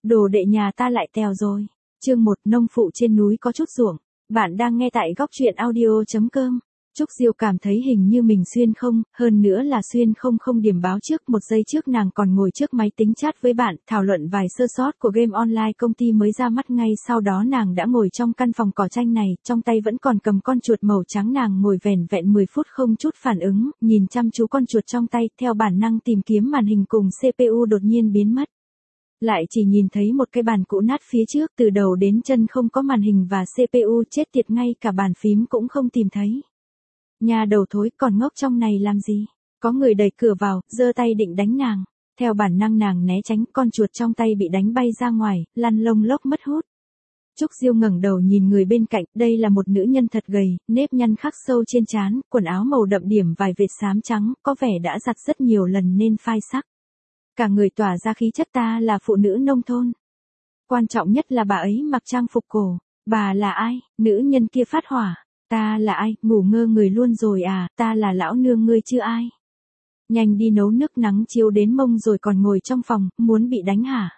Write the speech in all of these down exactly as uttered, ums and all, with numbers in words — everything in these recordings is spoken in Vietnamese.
Đồ đệ nhà ta lại tèo rồi. Chương một, nông phụ trên núi có chút ruộng. Bạn đang nghe tại góc truyện audio chấm com. Trúc Diêu cảm thấy hình như mình xuyên không, hơn nữa là xuyên không không điểm báo trước. Một giây trước nàng còn ngồi trước máy tính chat với bạn, thảo luận vài sơ sót của game online công ty mới ra mắt. Ngay sau đó nàng đã ngồi trong căn phòng cỏ tranh này, trong tay vẫn còn cầm con chuột màu trắng. Nàng ngồi vẻn vẹn mười phút không chút phản ứng, nhìn chăm chú con chuột trong tay, theo bản năng tìm kiếm màn hình cùng xê pê u đột nhiên biến mất. Lại chỉ nhìn thấy một cái bàn cũ nát phía trước, từ đầu đến chân không có màn hình và xê pê u, chết tiệt, ngay cả bàn phím cũng không tìm thấy. Nhà đầu thối, còn ngốc trong này làm gì? Có người đẩy cửa vào, giơ tay định đánh nàng. Theo bản năng nàng né tránh, con chuột trong tay bị đánh bay ra ngoài, lăn lông lốc mất hút. Trúc Diêu ngẩng đầu nhìn người bên cạnh, đây là một nữ nhân thật gầy, nếp nhăn khắc sâu trên trán, quần áo màu đậm điểm vài vệt xám trắng, có vẻ đã giặt rất nhiều lần nên phai sắc. Cả người tỏa ra khí chất ta là phụ nữ nông thôn. Quan trọng nhất là bà ấy mặc trang phục cổ. Bà là ai? Nữ nhân kia phát hỏa. Ta là ai? Ngủ ngơ người luôn rồi à? Ta là lão nương ngươi chứ ai? Nhanh đi nấu nước, nắng chiếu đến mông rồi còn ngồi trong phòng, muốn bị đánh hả?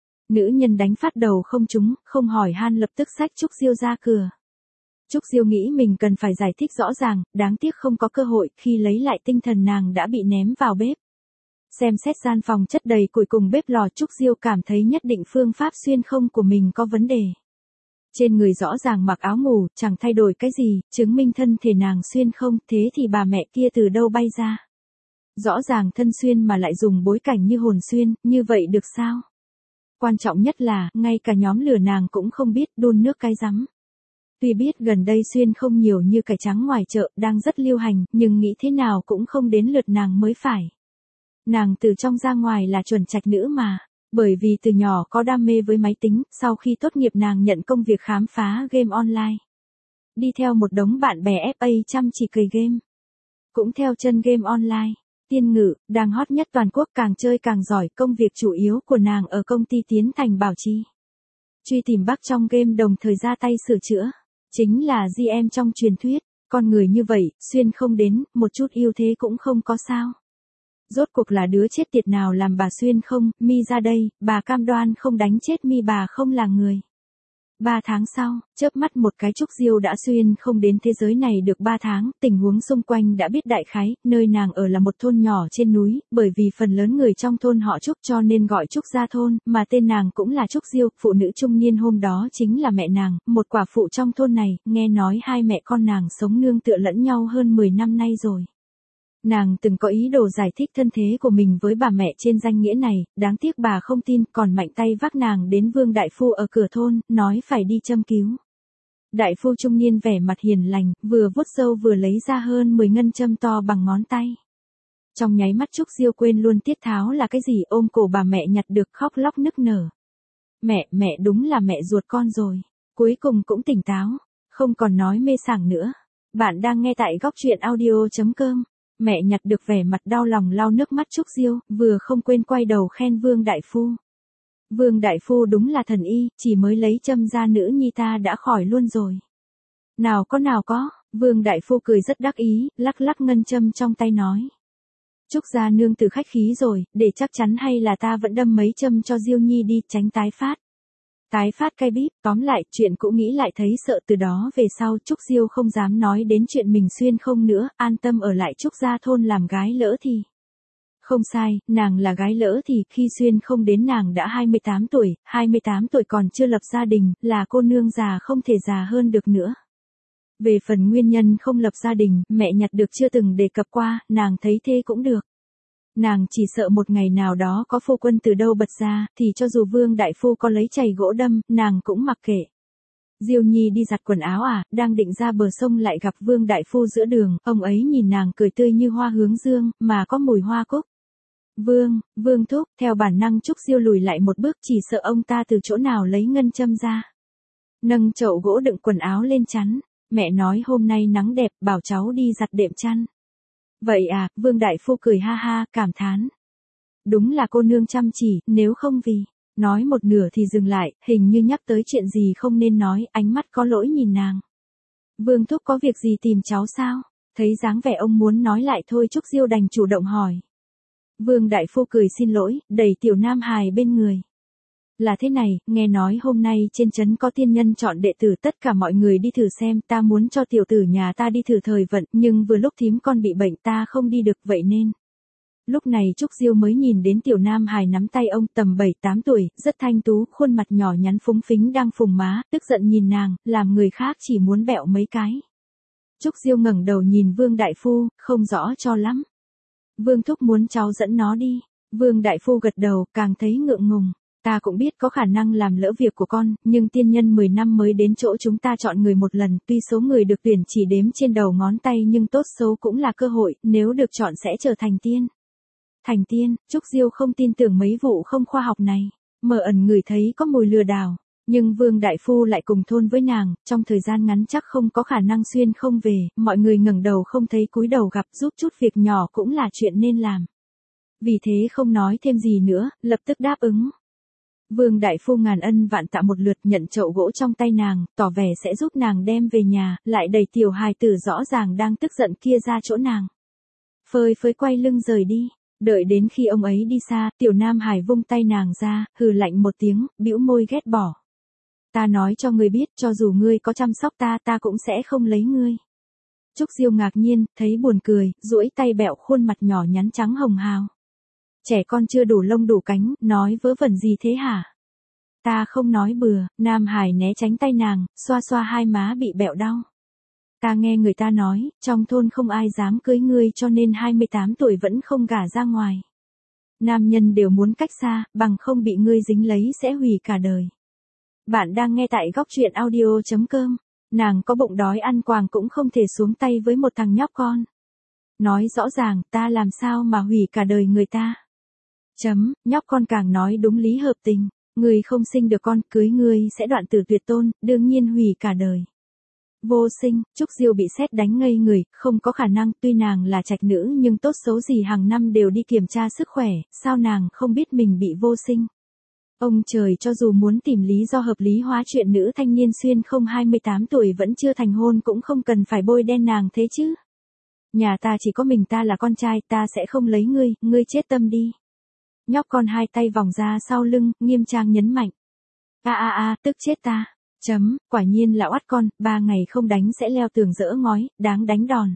Nữ nhân đánh phát đầu không trúng, không hỏi han lập tức xách Trúc Diêu ra cửa. Trúc Diêu nghĩ mình cần phải giải thích rõ ràng, đáng tiếc không có cơ hội, khi lấy lại tinh thần nàng đã bị ném vào bếp. Xem xét gian phòng chất đầy củi cùng bếp lò, Trúc Diêu cảm thấy nhất định phương pháp xuyên không của mình có vấn đề. Trên người rõ ràng mặc áo ngủ, chẳng thay đổi cái gì, chứng minh thân thể nàng xuyên không, thế thì bà mẹ kia từ đâu bay ra? Rõ ràng thân xuyên mà lại dùng bối cảnh như hồn xuyên, như vậy được sao? Quan trọng nhất là, ngay cả nhóm lửa nàng cũng không biết đun nước cái rắm. Tuy biết gần đây xuyên không nhiều như cải trắng ngoài chợ, đang rất lưu hành, nhưng nghĩ thế nào cũng không đến lượt nàng mới phải. Nàng từ trong ra ngoài là chuẩn trạch nữ mà. Bởi vì từ nhỏ có đam mê với máy tính, sau khi tốt nghiệp nàng nhận công việc khám phá game online. Đi theo một đống bạn bè ép a chăm chỉ cày game. Cũng theo chân game online. Tiên ngữ, đang hot nhất toàn quốc, càng chơi càng giỏi. Công việc chủ yếu của nàng ở công ty Tiến Thành Bảo Trì. Truy tìm bug trong game đồng thời ra tay sửa chữa. Chính là giê em trong truyền thuyết. Con người như vậy, xuyên không đến, một chút ưu thế cũng không có sao. Rốt cuộc là đứa chết tiệt nào làm bà xuyên không? Mi ra đây, bà cam đoan không đánh chết Mi, bà không là người. Ba tháng sau, chớp mắt một cái, Trúc Diêu đã xuyên không đến thế giới này được ba tháng, tình huống xung quanh đã biết đại khái. Nơi nàng ở là một thôn nhỏ trên núi, bởi vì phần lớn người trong thôn họ Trúc cho nên gọi Trúc gia thôn, mà tên nàng cũng là Trúc Diêu. Phụ nữ trung niên hôm đó chính là mẹ nàng, một quả phụ trong thôn này. Nghe nói hai mẹ con nàng sống nương tựa lẫn nhau hơn mười năm nay rồi. Nàng từng có ý đồ giải thích thân thế của mình với bà mẹ trên danh nghĩa này, đáng tiếc bà không tin, còn mạnh tay vác nàng đến Vương đại phu ở cửa thôn, nói phải đi châm cứu. Đại phu trung niên vẻ mặt hiền lành, vừa vuốt râu vừa lấy ra hơn mười ngân châm to bằng ngón tay. Trong nháy mắt Trúc Diêu quên luôn tiết tháo là cái gì, ôm cổ bà mẹ nhặt được, khóc lóc nức nở. Mẹ, mẹ đúng là mẹ ruột con rồi. Cuối cùng cũng tỉnh táo, không còn nói mê sảng nữa. Bạn đang nghe tại góc truyện audio chấm com. Mẹ nhặt được vẻ mặt đau lòng lau nước mắt Trúc Diêu, vừa không quên quay đầu khen Vương đại phu. Vương đại phu đúng là thần y, chỉ mới lấy châm ra nữ nhi ta đã khỏi luôn rồi. Nào có nào có, Vương đại phu cười rất đắc ý, lắc lắc ngân châm trong tay nói. Trúc gia nương từ khách khí rồi, để chắc chắn hay là ta vẫn đâm mấy châm cho Diêu nhi đi, tránh tái phát. Tái phát cay bíp, tóm lại, chuyện cũ nghĩ lại thấy sợ. Từ đó về sau Trúc Diêu không dám nói đến chuyện mình xuyên không nữa, an tâm ở lại Trúc gia thôn làm gái lỡ thì. Không sai, nàng là gái lỡ thì, khi xuyên không đến nàng đã hai mươi tám tuổi, hai mươi tám tuổi còn chưa lập gia đình, là cô nương già không thể già hơn được nữa. Về phần nguyên nhân không lập gia đình, mẹ nhặt được chưa từng đề cập qua, nàng thấy thế cũng được. Nàng chỉ sợ một ngày nào đó có phu quân từ đâu bật ra, thì cho dù Vương đại phu có lấy chày gỗ đâm, nàng cũng mặc kệ. Diêu nhi đi giặt quần áo à, đang định ra bờ sông lại gặp Vương đại phu giữa đường, ông ấy nhìn nàng cười tươi như hoa hướng dương, mà có mùi hoa cúc. Vương, Vương thúc, theo bản năng Trúc Diêu lùi lại một bước, chỉ sợ ông ta từ chỗ nào lấy ngân châm ra. Nâng chậu gỗ đựng quần áo lên chắn, mẹ nói hôm nay nắng đẹp, bảo cháu đi giặt đệm chăn. Vậy à, Vương đại phu cười ha ha, cảm thán. Đúng là cô nương chăm chỉ, nếu không vì, nói một nửa thì dừng lại, hình như nhắc tới chuyện gì không nên nói, ánh mắt có lỗi nhìn nàng. Vương thúc có việc gì tìm cháu sao? Thấy dáng vẻ ông muốn nói lại thôi, Trúc Diêu đành chủ động hỏi. Vương đại phu cười xin lỗi, đẩy tiểu nam hài bên người. Là thế này, nghe nói hôm nay trên trấn có tiên nhân chọn đệ tử, tất cả mọi người đi thử xem, ta muốn cho tiểu tử nhà ta đi thử thời vận, nhưng vừa lúc thím con bị bệnh ta không đi được, vậy nên. Lúc này Trúc Diêu mới nhìn đến tiểu nam hài nắm tay ông, tầm bảy tám tuổi, rất thanh tú, khuôn mặt nhỏ nhắn phúng phính đang phùng má, tức giận nhìn nàng, làm người khác chỉ muốn bẹo mấy cái. Trúc Diêu ngẩng đầu nhìn Vương Đại Phu, không rõ cho lắm. Vương thúc muốn cháu dẫn nó đi. Vương Đại Phu gật đầu, càng thấy ngượng ngùng. Ta cũng biết có khả năng làm lỡ việc của con, nhưng tiên nhân mười năm mới đến chỗ chúng ta chọn người một lần, tuy số người được tuyển chỉ đếm trên đầu ngón tay nhưng tốt xấu cũng là cơ hội, nếu được chọn sẽ trở thành tiên. Thành tiên, Trúc Diêu không tin tưởng mấy vụ không khoa học này, mờ ẩn ngửi thấy có mùi lừa đảo. Nhưng Vương Đại Phu lại cùng thôn với nàng, trong thời gian ngắn chắc không có khả năng xuyên không về, mọi người ngẩng đầu không thấy cúi đầu gặp, giúp chút việc nhỏ cũng là chuyện nên làm. Vì thế không nói thêm gì nữa, lập tức đáp ứng. Vương Đại Phu ngàn ân vạn tạ một lượt, nhận chậu gỗ trong tay nàng, tỏ vẻ sẽ giúp nàng đem về nhà, lại đẩy tiểu hài tử rõ ràng đang tức giận kia ra chỗ nàng. Phơi phới quay lưng rời đi. Đợi đến khi ông ấy đi xa, tiểu nam hải vung tay nàng ra, hừ lạnh một tiếng, bĩu môi ghét bỏ. Ta nói cho ngươi biết, cho dù ngươi có chăm sóc ta, ta cũng sẽ không lấy ngươi. Trúc Diêu ngạc nhiên, thấy buồn cười, duỗi tay bẹo khuôn mặt nhỏ nhắn trắng hồng hào. Trẻ con chưa đủ lông đủ cánh, nói vớ vẩn gì thế hả? Ta không nói bừa, nam hải né tránh tay nàng, xoa xoa hai má bị bẹo đau. Ta nghe người ta nói, trong thôn không ai dám cưới ngươi cho nên hai mươi tám tuổi vẫn không gả ra ngoài. Nam nhân đều muốn cách xa, bằng không bị ngươi dính lấy sẽ hủy cả đời. Bạn đang nghe tại góc truyện audio chấm com. Nàng có bụng đói ăn quàng cũng không thể xuống tay với một thằng nhóc con. Nói rõ ràng, ta làm sao mà hủy cả đời người ta. Chấm, nhóc con càng nói đúng lý hợp tình. Ngươi không sinh được con, cưới ngươi sẽ đoạn tử tuyệt tôn, đương nhiên hủy cả đời. Vô sinh, Trúc Diêu bị sét đánh ngây người, không có khả năng, tuy nàng là trạch nữ nhưng tốt xấu gì hàng năm đều đi kiểm tra sức khỏe, sao nàng không biết mình bị vô sinh. Ông trời, cho dù muốn tìm lý do hợp lý hóa chuyện nữ thanh niên xuyên không hai mươi tám tuổi vẫn chưa thành hôn cũng không cần phải bôi đen nàng thế chứ. Nhà ta chỉ có mình ta là con trai, ta sẽ không lấy ngươi, ngươi chết tâm đi. Nhóc con hai tay vòng ra sau lưng, nghiêm trang nhấn mạnh. A a a, tức chết ta. Chấm, quả nhiên là oắt con, ba ngày không đánh sẽ leo tường dỡ ngói, đáng đánh đòn.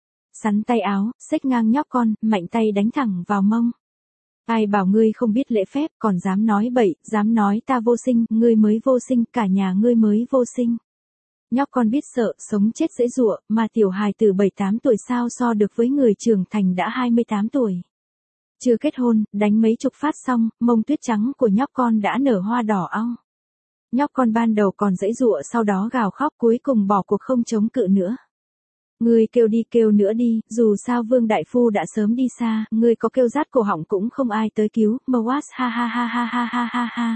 Sắn tay áo, xách ngang nhóc con, mạnh tay đánh thẳng vào mông. Ai bảo ngươi không biết lễ phép, còn dám nói bậy, dám nói ta vô sinh, ngươi mới vô sinh, cả nhà ngươi mới vô sinh. Nhóc con biết sợ, sống chết dễ dụa, mà tiểu hài từ bảy tám tuổi sao so được với người trưởng thành đã hai mươi tám tuổi. Chưa kết hôn, đánh mấy chục phát xong, mông tuyết trắng của nhóc con đã nở hoa đỏ ong. Nhóc con ban đầu còn dãy dụa, sau đó gào khóc, cuối cùng bỏ cuộc không chống cự nữa. Ngươi kêu đi kêu nữa đi, dù sao Vương Đại Phu đã sớm đi xa, ngươi có kêu rát cổ họng cũng không ai tới cứu, Mwas ha ha ha ha ha ha ha ha.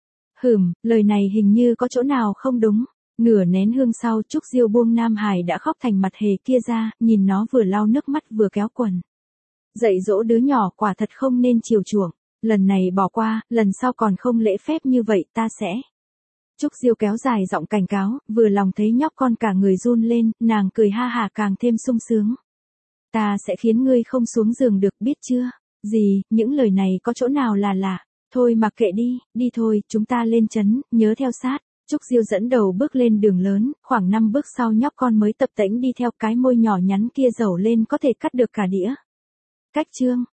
Hửm, lời này hình như có chỗ nào không đúng. Nửa nén hương sau, Trúc Diêu buông Nam Hải đã khóc thành mặt hề kia ra, nhìn nó vừa lau nước mắt vừa kéo quần. Dạy dỗ đứa nhỏ quả thật không nên chiều chuộng, lần này bỏ qua, lần sau còn không lễ phép như vậy ta sẽ. Trúc Diêu kéo dài giọng cảnh cáo, vừa lòng thấy nhóc con cả người run lên, nàng cười ha hà càng thêm sung sướng. Ta sẽ khiến ngươi không xuống giường được, biết chưa? Gì, những lời này có chỗ nào là lạ? Thôi mặc kệ đi, đi thôi, chúng ta lên trấn, nhớ theo sát. Trúc Diêu dẫn đầu bước lên đường lớn, khoảng năm bước sau nhóc con mới tập tễnh đi theo, cái môi nhỏ nhắn kia dẩu lên có thể cắt được cả đĩa. Cách chương